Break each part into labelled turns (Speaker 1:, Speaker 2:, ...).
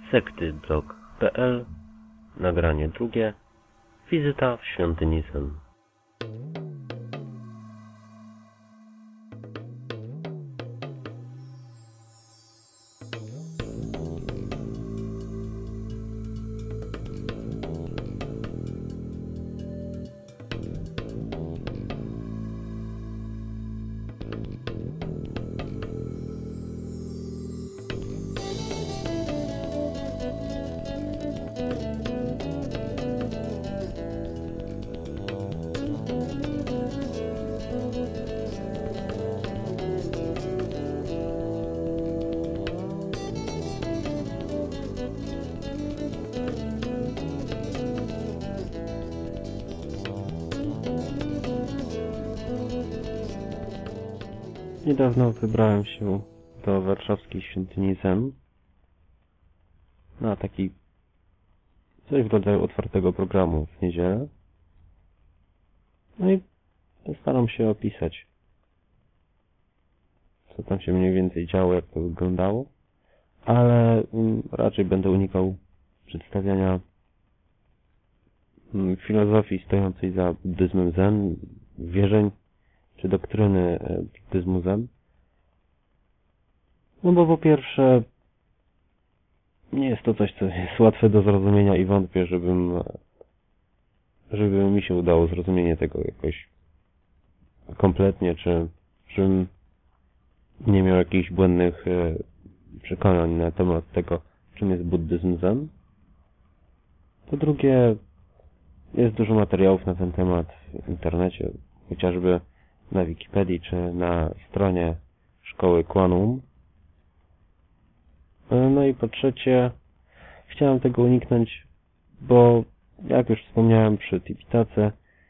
Speaker 1: sektyblog.pl. Nagranie drugie. Wizyta w świątyni Zen. Niedawno wybrałem się do warszawskiej świątyni Zen na taki coś w rodzaju otwartego programu w niedzielę. No i postaram się opisać, co tam się mniej więcej działo, jak to wyglądało, ale raczej będę unikał przedstawiania filozofii stojącej za buddyzmem Zen, wierzeń czy doktryny buddyzmu Zen. No bo po pierwsze nie jest to coś, co jest łatwe do zrozumienia i wątpię, żeby mi się udało zrozumienie tego jakoś kompletnie, czy żebym nie miał jakichś błędnych przekonań na temat tego, czym jest buddyzm Zen. Po drugie, jest dużo materiałów na ten temat w internecie, chociażby na Wikipedii czy na stronie szkoły Kwanum. No i po trzecie, chciałem tego uniknąć, bo jak już wspomniałem przy Tipitace,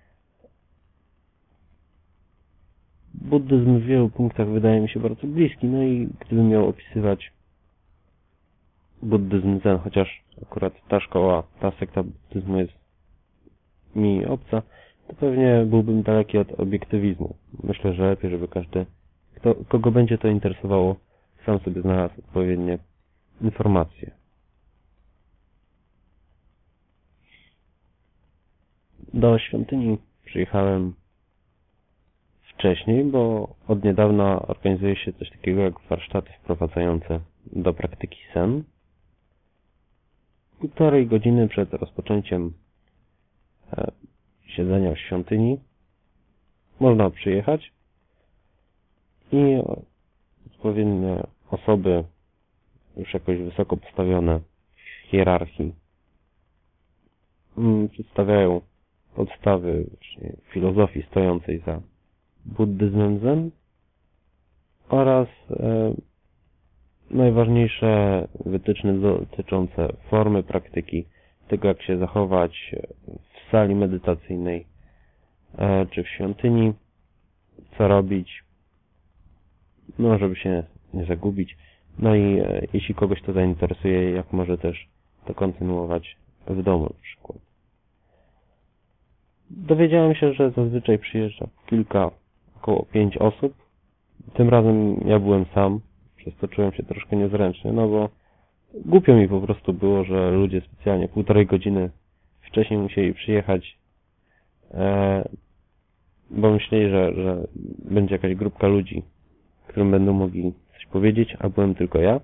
Speaker 1: buddyzm w wielu punktach wydaje mi się bardzo bliski, no i gdybym miał opisywać buddyzm Zen, chociaż akurat ta szkoła, ta sekta buddyzmu jest mi obca, to pewnie byłbym daleki od obiektywizmu. Myślę, że lepiej, żeby każdy, kogo będzie to interesowało, sam sobie znalazł odpowiednie informacje. Do świątyni przyjechałem wcześniej, bo od niedawna organizuje się coś takiego jak warsztaty wprowadzające do praktyki Zen. 1,5 godziny przed rozpoczęciem siedzenia w świątyni można przyjechać i odpowiednie osoby już jakoś wysoko postawione w hierarchii przedstawiają podstawy filozofii stojącej za buddyzmem Zen oraz najważniejsze wytyczne dotyczące formy praktyki, tego jak się zachować w sali medytacyjnej czy w świątyni, co robić, no żeby się nie zagubić. No i jeśli kogoś to zainteresuje, jak może też to kontynuować w domu na przykład. Dowiedziałem się, że zazwyczaj przyjeżdża około 5 osób. Tym razem ja byłem sam, przez to czułem się troszkę niezręczny, no bo głupio mi po prostu było, że ludzie specjalnie 1,5 godziny wcześniej musieli przyjechać, bo myśleli, że będzie jakaś grupka ludzi, którym będą mogli coś powiedzieć, a byłem tylko ja.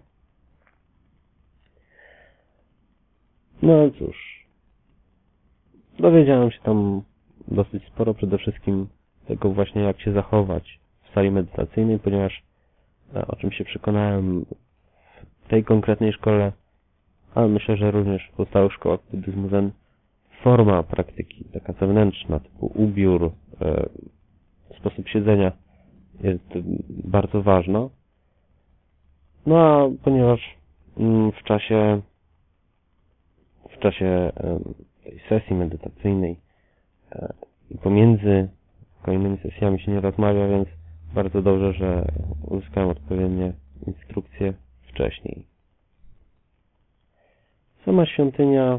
Speaker 1: No ale cóż, dowiedziałem się tam dosyć sporo, przede wszystkim tego właśnie, jak się zachować w sali medytacyjnej, ponieważ o czym się przekonałem w tej konkretnej szkole, ale myślę, że również w pozostałych szkołach buddyzmu Zen, forma praktyki, taka zewnętrzna, typu ubiór, sposób siedzenia jest bardzo ważna. No a ponieważ w czasie tej sesji medytacyjnej i pomiędzy kolejnymi sesjami się nie rozmawia, więc bardzo dobrze, że uzyskałem odpowiednie instrukcje wcześniej. Sama świątynia,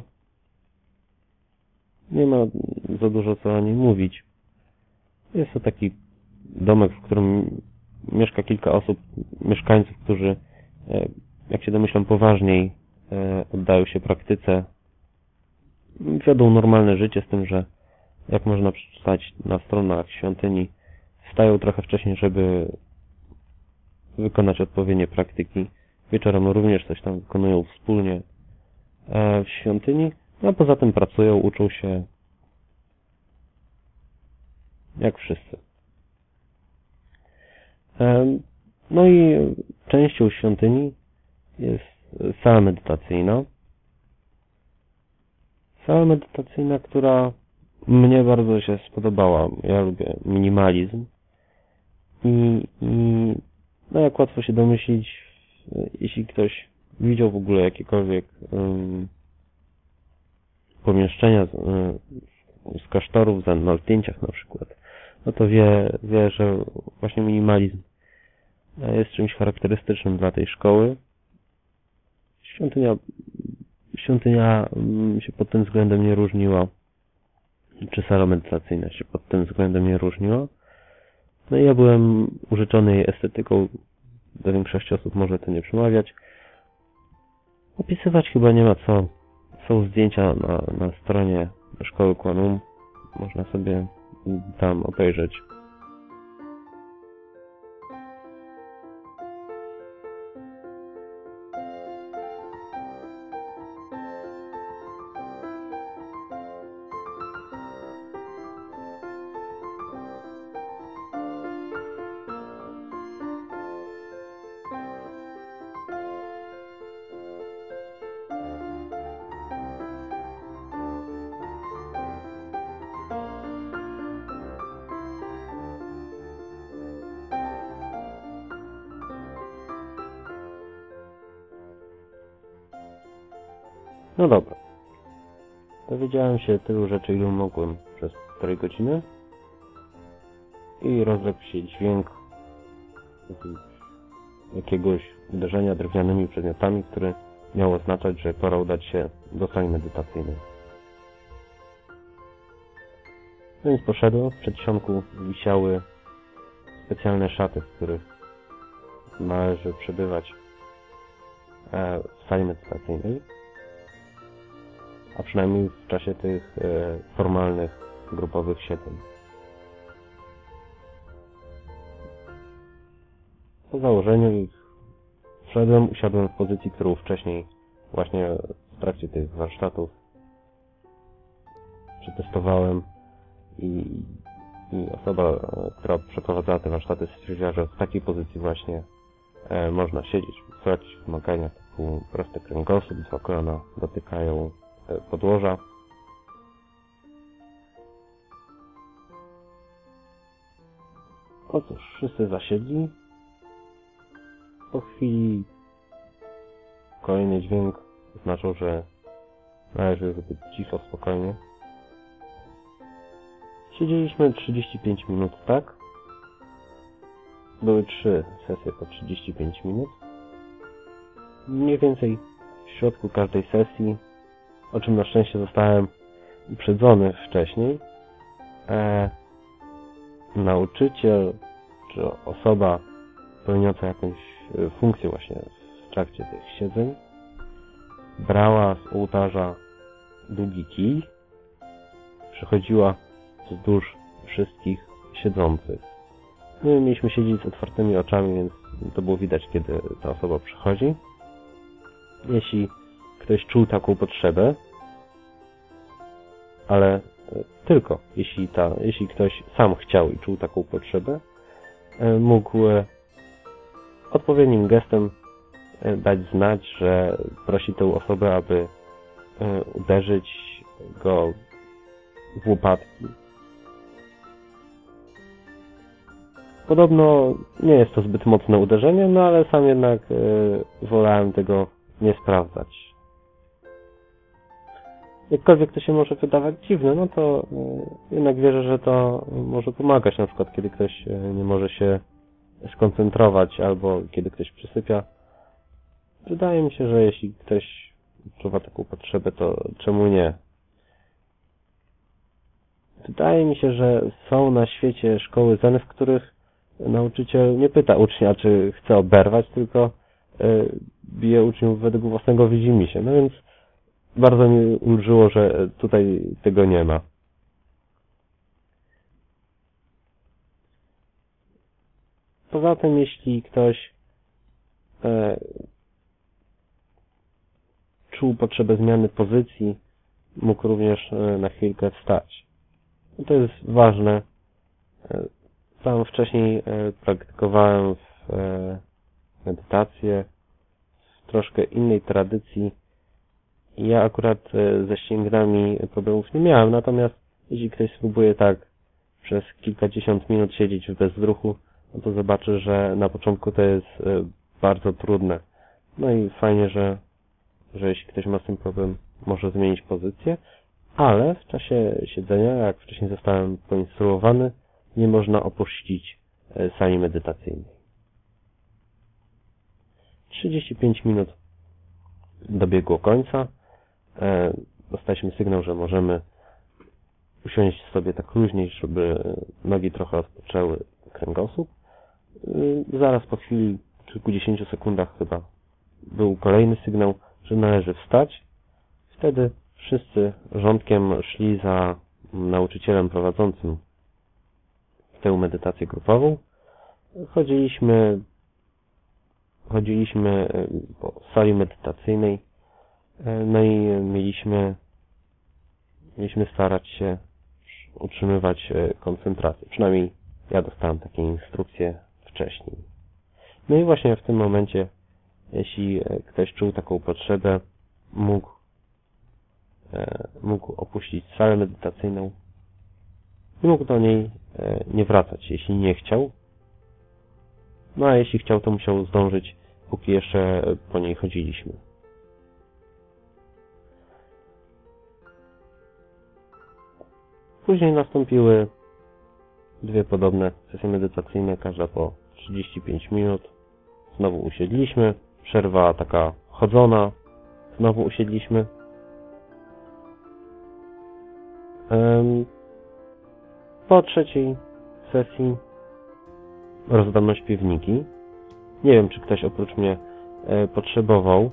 Speaker 1: nie ma za dużo co o niej mówić. Jest to taki domek, w którym mieszka kilka osób, mieszkańców, którzy, jak się domyślam, poważniej oddają się praktyce, wiodą normalne życie, z tym, że jak można przeczytać na stronach świątyni, wstają trochę wcześniej, żeby wykonać odpowiednie praktyki. Wieczorem również coś tam wykonują wspólnie w świątyni, a poza tym pracują, uczą się jak wszyscy. No i częścią świątyni jest sala medytacyjna. Sala medytacyjna, która mnie bardzo się spodobała. Ja lubię minimalizm i no jak łatwo się domyślić, jeśli ktoś widział w ogóle jakiekolwiek pomieszczenia z klasztorów, na zdjęciach na przykład, no to wie, że właśnie minimalizm jest czymś charakterystycznym dla tej szkoły. Świątynia się pod tym względem nie różniła, czy sala medytacyjna się pod tym względem nie różniła. No i ja byłem użyczony jej estetyką, do większości osób może to nie przemawiać. Opisywać chyba nie ma co. Są zdjęcia na stronie szkoły Kwanum. Można sobie tam obejrzeć. No dobra. Dowiedziałem się tylu rzeczy, ilu mogłem przez 4 godziny i rozległ się dźwięk jakiegoś uderzenia drewnianymi przedmiotami, który miał oznaczać, że pora udać się do sali medytacyjnej. No więc poszedłem. W przedsionku wisiały specjalne szaty, w których należy przebywać w sali medytacyjnej, a przynajmniej w czasie tych formalnych, grupowych siedzeń. Po założeniu ich wszedłem, usiadłem w pozycji, którą wcześniej właśnie w trakcie tych warsztatów przetestowałem i osoba, która przeprowadzała te warsztaty, stwierdziła, że w takiej pozycji właśnie można siedzieć. Są jakieś wymagania typu prosty kręgosłup, 2 kolana dotykają podłoża. Cóż, wszyscy zasiedli. Po chwili kolejny dźwięk oznaczał, że należy być cicho, spokojnie. Siedzieliśmy 35 minut, tak? Były 3 sesje po 35 minut. Mniej więcej w środku każdej sesji, o czym na szczęście zostałem uprzedzony wcześniej, nauczyciel czy osoba pełniąca jakąś funkcję właśnie w trakcie tych siedzeń brała z ołtarza długi kij, przechodziła wzdłuż wszystkich siedzących. My mieliśmy siedzieć z otwartymi oczami, więc to było widać, kiedy ta osoba przychodzi. Jeśli ktoś czuł taką potrzebę, ale tylko jeśli ktoś sam chciał i czuł taką potrzebę, mógł odpowiednim gestem dać znać, że prosi tę osobę, aby uderzyć go w łopatki. Podobno nie jest to zbyt mocne uderzenie, no ale sam jednak wolałem tego nie sprawdzać. Jakkolwiek to się może wydawać dziwne, no to jednak wierzę, że to może pomagać, na przykład kiedy ktoś nie może się skoncentrować albo kiedy ktoś przysypia. Wydaje mi się, że jeśli ktoś odczuwa taką potrzebę, to czemu nie? Wydaje mi się, że są na świecie szkoły zen, w których nauczyciel nie pyta ucznia, czy chce oberwać, tylko bije uczniów według własnego widzimisię. No więc bardzo mi ulżyło, że tutaj tego nie ma. Poza tym, jeśli ktoś czuł potrzebę zmiany pozycji, mógł również na chwilkę wstać. To jest ważne. Sam wcześniej praktykowałem medytację w troszkę innej tradycji. Ja akurat ze ścięgnami problemów nie miałem, natomiast jeśli ktoś spróbuje tak przez kilkadziesiąt minut siedzieć w bezruchu, no to zobaczy, że na początku to jest bardzo trudne. No i fajnie, że jeśli ktoś ma z tym problem, może zmienić pozycję, ale w czasie siedzenia, jak wcześniej zostałem poinstruowany, nie można opuścić sali medytacyjnej. 35 minut dobiegło końca. Dostaliśmy sygnał, że możemy usiąść sobie tak luźniej, żeby nogi trochę odpoczęły, kręgosłup. Zaraz po chwili, kilkudziesięciu sekundach chyba, był kolejny sygnał, że należy wstać. Wtedy wszyscy rządkiem szli za nauczycielem prowadzącym tę medytację grupową. Chodziliśmy po sali medytacyjnej, no i mieliśmy starać się utrzymywać koncentrację. Przynajmniej ja dostałem takie instrukcje wcześniej. No i właśnie w tym momencie, jeśli ktoś czuł taką potrzebę, mógł opuścić salę medytacyjną i mógł do niej nie wracać, jeśli nie chciał. No a jeśli chciał, to musiał zdążyć, póki jeszcze po niej chodziliśmy. Później nastąpiły dwie podobne sesje medytacyjne, każda po 35 minut. Znowu usiedliśmy. Przerwa taka chodzona. Znowu usiedliśmy. Po trzeciej sesji rozdano śpiewniki. Nie wiem, czy ktoś oprócz mnie potrzebował.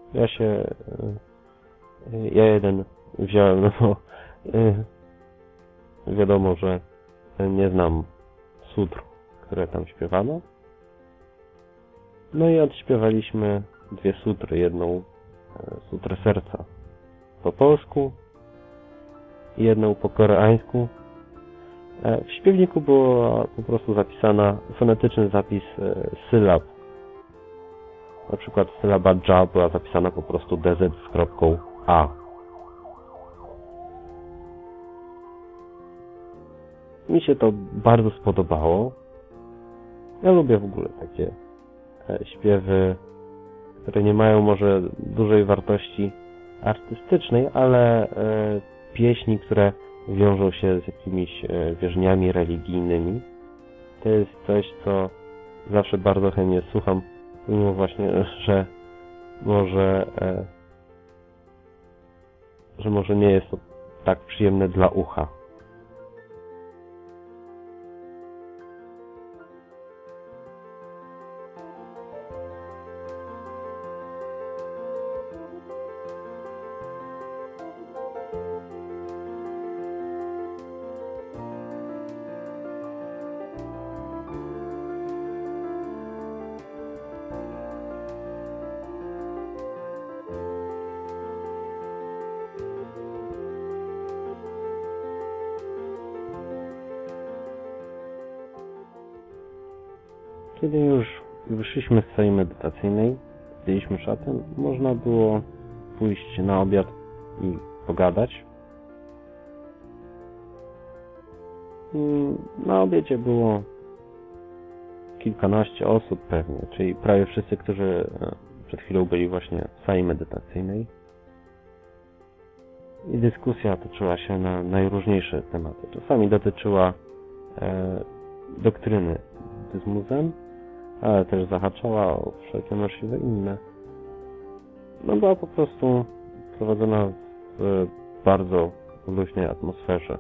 Speaker 1: Ja jeden wziąłem, no bo wiadomo, że nie znam sutr, które tam śpiewano. No i odśpiewaliśmy dwie sutry. Jedną sutrę serca po polsku i jedną po koreańsku. W śpiewniku była po prostu zapisana fonetyczny zapis sylab. Na przykład sylaba dża była zapisana po prostu DZ z kropką A. Mi się to bardzo spodobało. Ja lubię w ogóle takie śpiewy, które nie mają może dużej wartości artystycznej, ale pieśni, które wiążą się z jakimiś wierzeniami religijnymi. To jest coś, co zawsze bardzo chętnie słucham, mimo właśnie, że może nie jest to tak przyjemne dla ucha. Kiedy już wyszliśmy z sali medytacyjnej, zdjęliśmy szatę, można było pójść na obiad i pogadać. Na obiedzie było kilkanaście osób pewnie, czyli prawie wszyscy, którzy przed chwilą byli właśnie w sali medytacyjnej. I dyskusja toczyła się na najróżniejsze tematy. Czasami dotyczyła doktryny buddyzmu Zen, ale też zahaczała o wszelkie możliwe inne. No była po prostu prowadzona w bardzo luźnej atmosferze.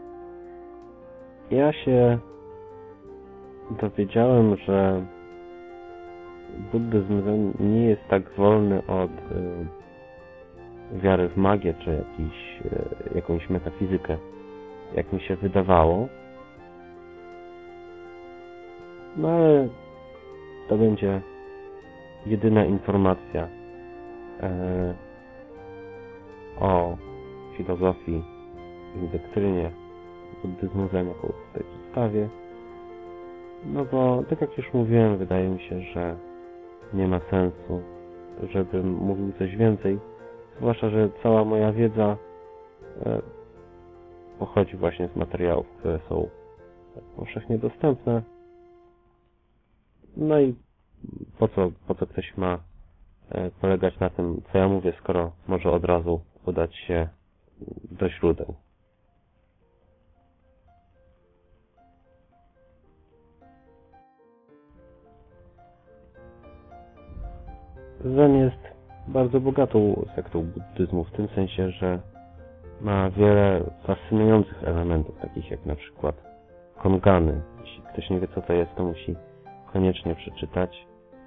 Speaker 1: Ja się dowiedziałem, że buddyzm nie jest tak wolny od wiary w magię, czy jakąś metafizykę, jak mi się wydawało. No ale to będzie jedyna informacja o filozofii i doktrynie buddyzmu Zen, jaką tutaj przedstawię. No bo, tak jak już mówiłem, wydaje mi się, że nie ma sensu, żebym mówił coś więcej. Zwłaszcza, że cała moja wiedza pochodzi właśnie z materiałów, które są powszechnie dostępne. No i po co ktoś ma polegać na tym, co ja mówię, skoro może od razu udać się do źródeł. Zen jest bardzo bogatą sektą buddyzmu, w tym sensie, że ma wiele fascynujących elementów, takich jak na przykład kongany. Jeśli ktoś nie wie, co to jest, to musi koniecznie przeczytać.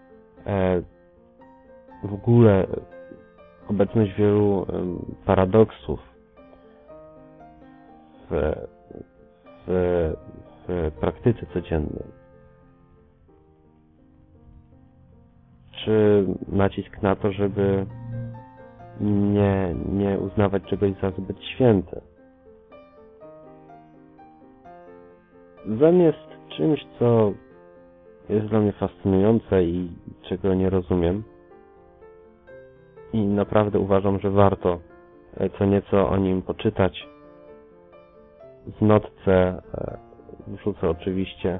Speaker 1: W ogóle obecność wielu paradoksów w praktyce codziennej. Czy nacisk na to, żeby nie uznawać czegoś za zbyt święte. Zen jest czymś, co jest dla mnie fascynujące i czego nie rozumiem. I naprawdę uważam, że warto co nieco o nim poczytać. W notce wrzucę oczywiście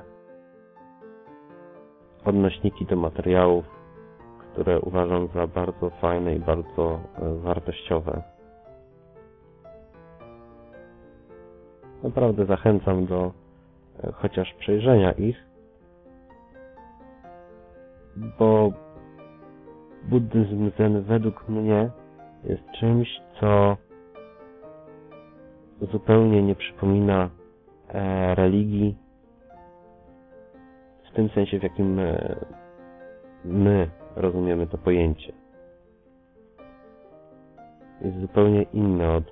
Speaker 1: odnośniki do materiałów, które uważam za bardzo fajne i bardzo wartościowe. Naprawdę zachęcam do chociaż przejrzenia ich, bo buddyzm Zen według mnie jest czymś, co zupełnie nie przypomina religii w tym sensie, w jakim my rozumiemy to pojęcie. Jest zupełnie inny od...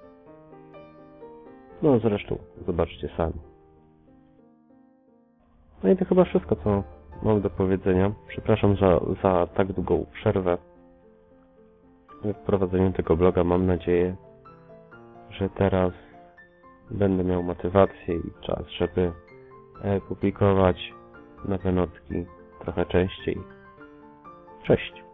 Speaker 1: No zresztą, zobaczcie sami. No i to chyba wszystko, co mam do powiedzenia. Przepraszam za tak długą przerwę w prowadzeniu tego bloga. Mam nadzieję, że teraz będę miał motywację i czas, żeby publikować nowe notki trochę częściej. Cześć!